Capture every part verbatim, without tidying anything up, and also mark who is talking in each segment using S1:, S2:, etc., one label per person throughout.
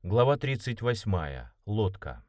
S1: Глава тридцать восьмая. Лодка.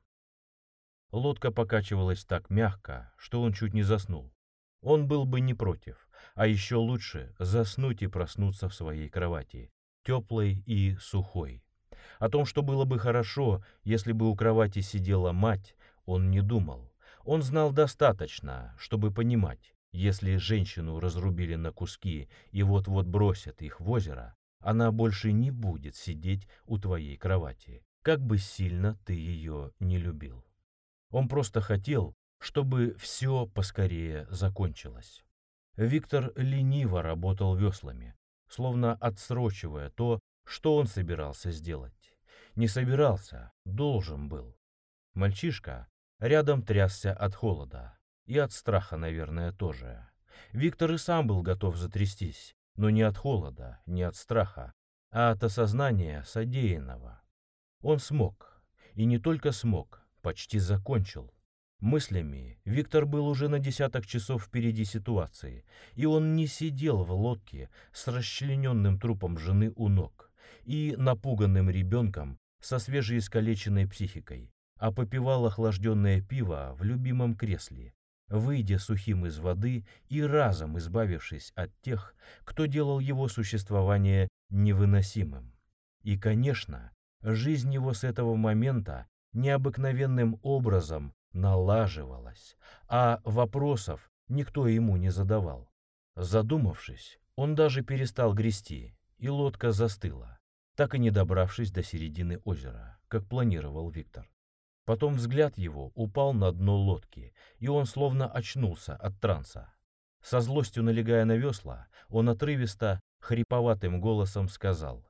S1: Лодка покачивалась так мягко, что он чуть не заснул. Он был бы не против, а еще лучше заснуть и проснуться в своей кровати, теплой и сухой. О том, что было бы хорошо, если бы у кровати сидела мать, он не думал. Он знал достаточно, чтобы понимать, если женщину разрубили на куски и вот-вот бросят их в озеро, она больше не будет сидеть у твоей кровати, как бы сильно ты ее не любил. Он просто хотел, чтобы все поскорее закончилось. Виктор лениво работал веслами, словно отсрочивая то, что он собирался сделать. Не собирался, должен был. Мальчишка рядом трясся от холода. И от страха, наверное, тоже. Виктор и сам был готов затрястись, но не от холода, не от страха, а от осознания содеянного. Он смог. И не только смог, почти закончил. Мыслями Виктор был уже на десяток часов впереди ситуации, и он не сидел в лодке с расчлененным трупом жены у ног и напуганным ребенком со свежеискалеченной психикой, а попивал охлажденное пиво в любимом кресле, выйдя сухим из воды и разом избавившись от тех, кто делал его существование невыносимым. И, конечно, жизнь его с этого момента необыкновенным образом налаживалась, а вопросов никто ему не задавал. Задумавшись, он даже перестал грести, и лодка застыла, так и не добравшись до середины озера, как планировал Виктор. Потом взгляд его упал на дно лодки, и он словно очнулся от транса. Со злостью налегая на весла, он отрывисто, хриповатым голосом сказал: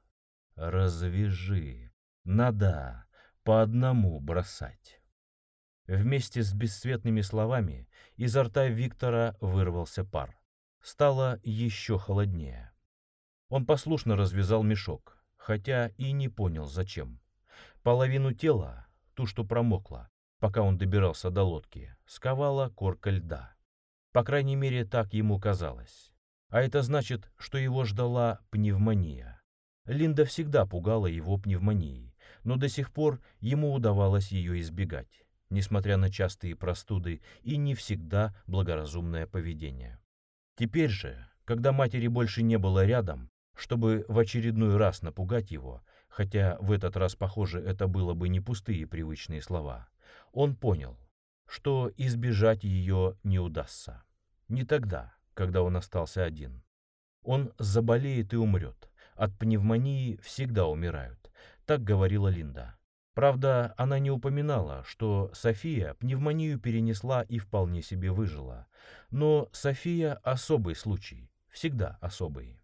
S1: «Развяжи, надо по одному бросать». Вместе с бесцветными словами изо рта Виктора вырвался пар. Стало еще холоднее. Он послушно развязал мешок, хотя и не понял, зачем. Половину тела, ту, что промокла, пока он добирался до лодки, сковала корка льда. По крайней мере, так ему казалось. А это значит, что его ждала пневмония. Линда всегда пугала его пневмонией, но до сих пор ему удавалось ее избегать, несмотря на частые простуды и не всегда благоразумное поведение. Теперь же, когда матери больше не было рядом, чтобы в очередной раз напугать его, хотя в этот раз, похоже, это было бы не пустые привычные слова, он понял, что избежать ее не удастся. Не тогда, когда он остался один. Он заболеет и умрет. От пневмонии всегда умирают, так говорила Линда. Правда, она не упоминала, что София пневмонию перенесла и вполне себе выжила. Но София особый случай, всегда особый.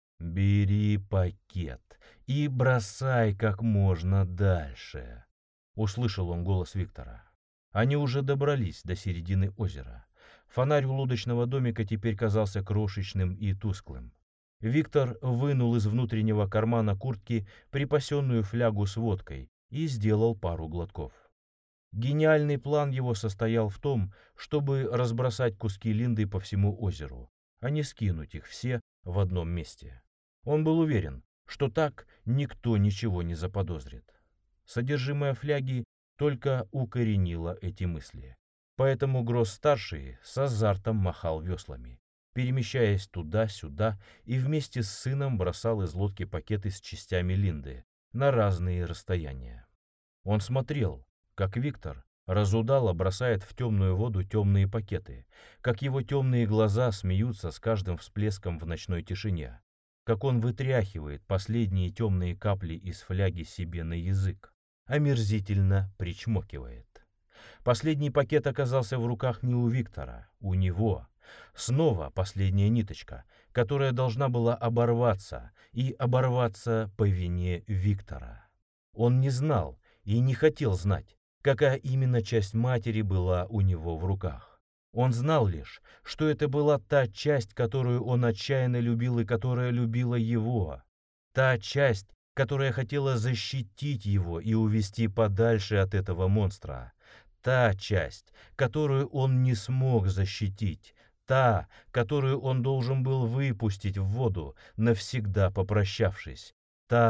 S1: «Бери пакет и бросай как можно дальше», — услышал он голос Виктора. Они уже добрались до середины озера. Фонарь у лодочного домика теперь казался крошечным и тусклым. Виктор вынул из внутреннего кармана куртки припасенную флягу с водкой и сделал пару глотков. Гениальный план его состоял в том, чтобы разбросать куски Линды по всему озеру, а не скинуть их все в одном месте. Он был уверен, что так никто ничего не заподозрит. Содержимое фляги только укоренило эти мысли. Поэтому Гросс-старший с азартом махал веслами, перемещаясь туда-сюда, и вместе с сыном бросал из лодки пакеты с частями Линды на разные расстояния. Он смотрел, как Виктор разудало бросает в темную воду темные пакеты, как его темные глаза смеются с каждым всплеском в ночной тишине, как он вытряхивает последние темные капли из фляги себе на язык, омерзительно причмокивает. Последний пакет оказался в руках не у Виктора, у него. Снова последняя ниточка, которая должна была оборваться, и оборваться по вине Виктора. Он не знал и не хотел знать, какая именно часть матери была у него в руках. Он знал лишь, что это была та часть, которую он отчаянно любил и которая любила его. Та часть, которая хотела защитить его и увести подальше от этого монстра. Та часть, которую он не смог защитить. Та, которую он должен был выпустить в воду, навсегда попрощавшись. Та,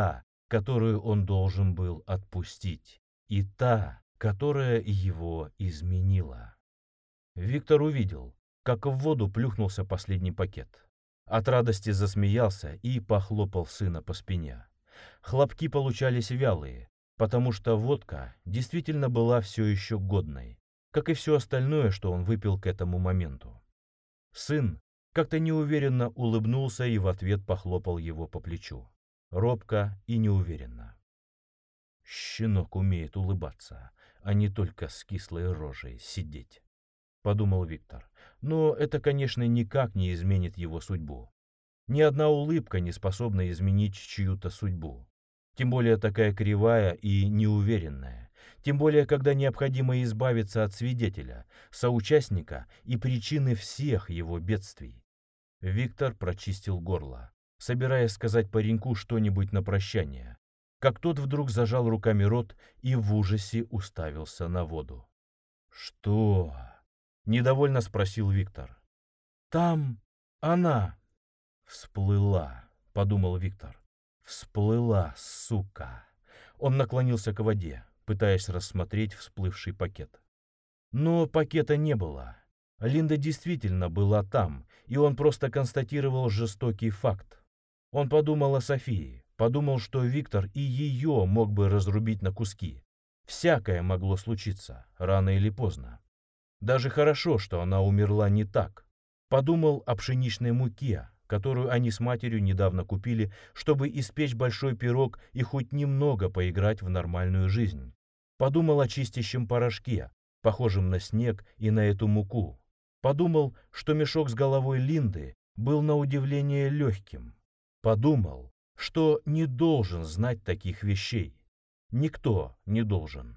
S1: которую он должен был отпустить, и та, которая его изменила. Виктор увидел, как в воду плюхнулся последний пакет. От радости засмеялся и похлопал сына по спине. Хлопки получались вялые, потому что водка действительно была все еще годной, как и все остальное, что он выпил к этому моменту. Сын как-то неуверенно улыбнулся и в ответ похлопал его по плечу. Робко и неуверенно. «Щенок умеет улыбаться, а не только с кислой рожей сидеть», — подумал Виктор. Но это, конечно, никак не изменит его судьбу. Ни одна улыбка не способна изменить чью-то судьбу. Тем более такая кривая и неуверенная. Тем более, когда необходимо избавиться от свидетеля, соучастника и причины всех его бедствий. Виктор прочистил горло, собираясь сказать пареньку что-нибудь на прощание, как тот вдруг зажал руками рот и в ужасе уставился на воду. «Что?» — недовольно спросил Виктор. «Там она всплыла», — подумал Виктор. «Всплыла, сука!» Он наклонился к воде, пытаясь рассмотреть всплывший пакет. Но пакета не было. Линда действительно была там, и он просто констатировал жестокий факт. Он подумал о Софии, подумал, что Виктор и ее мог бы разрубить на куски. Всякое могло случиться, рано или поздно. Даже хорошо, что она умерла не так. Подумал о пшеничной муке, которую они с матерью недавно купили, чтобы испечь большой пирог и хоть немного поиграть в нормальную жизнь. Подумал о чистящем порошке, похожем на снег и на эту муку. Подумал, что мешок с головой Линды был на удивление легким. Подумал, что не должен знать таких вещей. Никто не должен.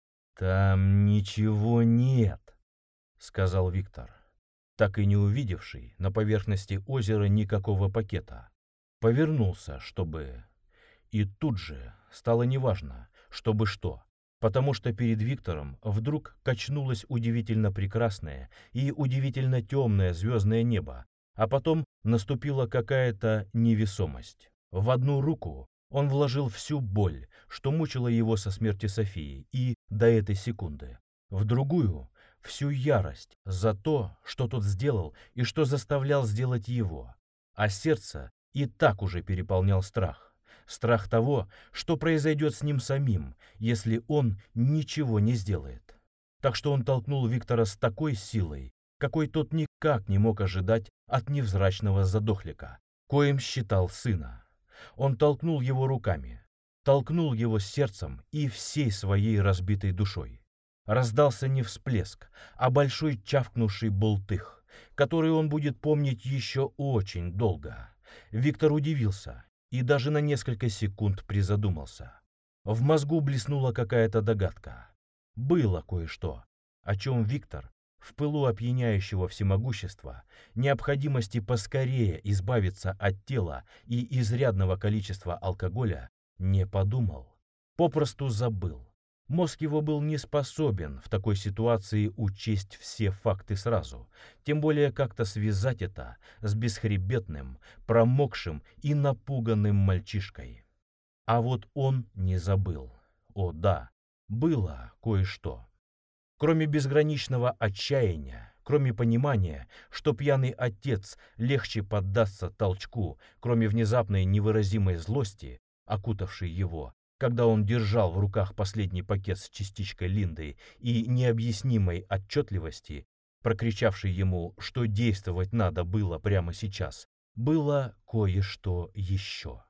S1: «Там ничего нет», — сказал Виктор, так и не увидевший на поверхности озера никакого пакета. Повернулся, чтобы... И тут же стало неважно, чтобы что, потому что перед Виктором вдруг качнулось удивительно прекрасное и удивительно темное звездное небо, а потом наступила какая-то невесомость. В одну руку он вложил всю боль, что мучила его со смерти Софии, и до этой секунды. В другую — всю ярость за то, что тот сделал и что заставлял сделать его. А сердце и так уже переполнял страх. Страх того, что произойдет с ним самим, если он ничего не сделает. Так что он толкнул Виктора с такой силой, какой тот никак не мог ожидать от невзрачного задохлика, коим считал сына. Он толкнул его руками, толкнул его сердцем и всей своей разбитой душой. Раздался не всплеск, а большой чавкнувший бултых, который он будет помнить еще очень долго. Виктор удивился и даже на несколько секунд призадумался. В мозгу блеснула какая-то догадка. Было кое-что, о чем Виктор, в пылу опьяняющего всемогущества, необходимости поскорее избавиться от тела и изрядного количества алкоголя, не подумал, попросту забыл. Мозг его был не способен в такой ситуации учесть все факты сразу, тем более как-то связать это с бесхребетным, промокшим и напуганным мальчишкой. А вот он не забыл. О да, было кое-что. Кроме безграничного отчаяния, кроме понимания, что пьяный отец легче поддастся толчку, кроме внезапной невыразимой злости, окутавшей его, когда он держал в руках последний пакет с частичкой Линды, и необъяснимой отчетливости, прокричавшей ему, что действовать надо было прямо сейчас, было кое-что еще.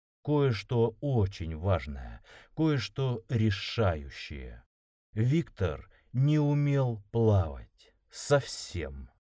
S1: Кое-что очень важное, кое-что решающее. Виктор не умел плавать. Совсем.